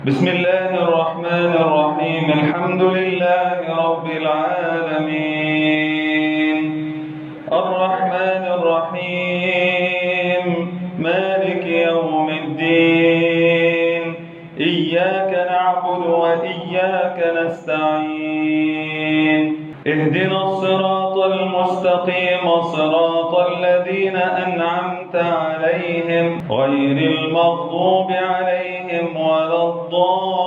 بسم الله الرحمن الرحيم. الحمد لله رب العالمين، الرحمن الرحيم، مالك يوم الدين. إياك نعبد وإياك نستعين. اهدنا الصراط المستقيم، صراط الذين أنعمت عليهم غير المغضوب عليهم ولا الضالين.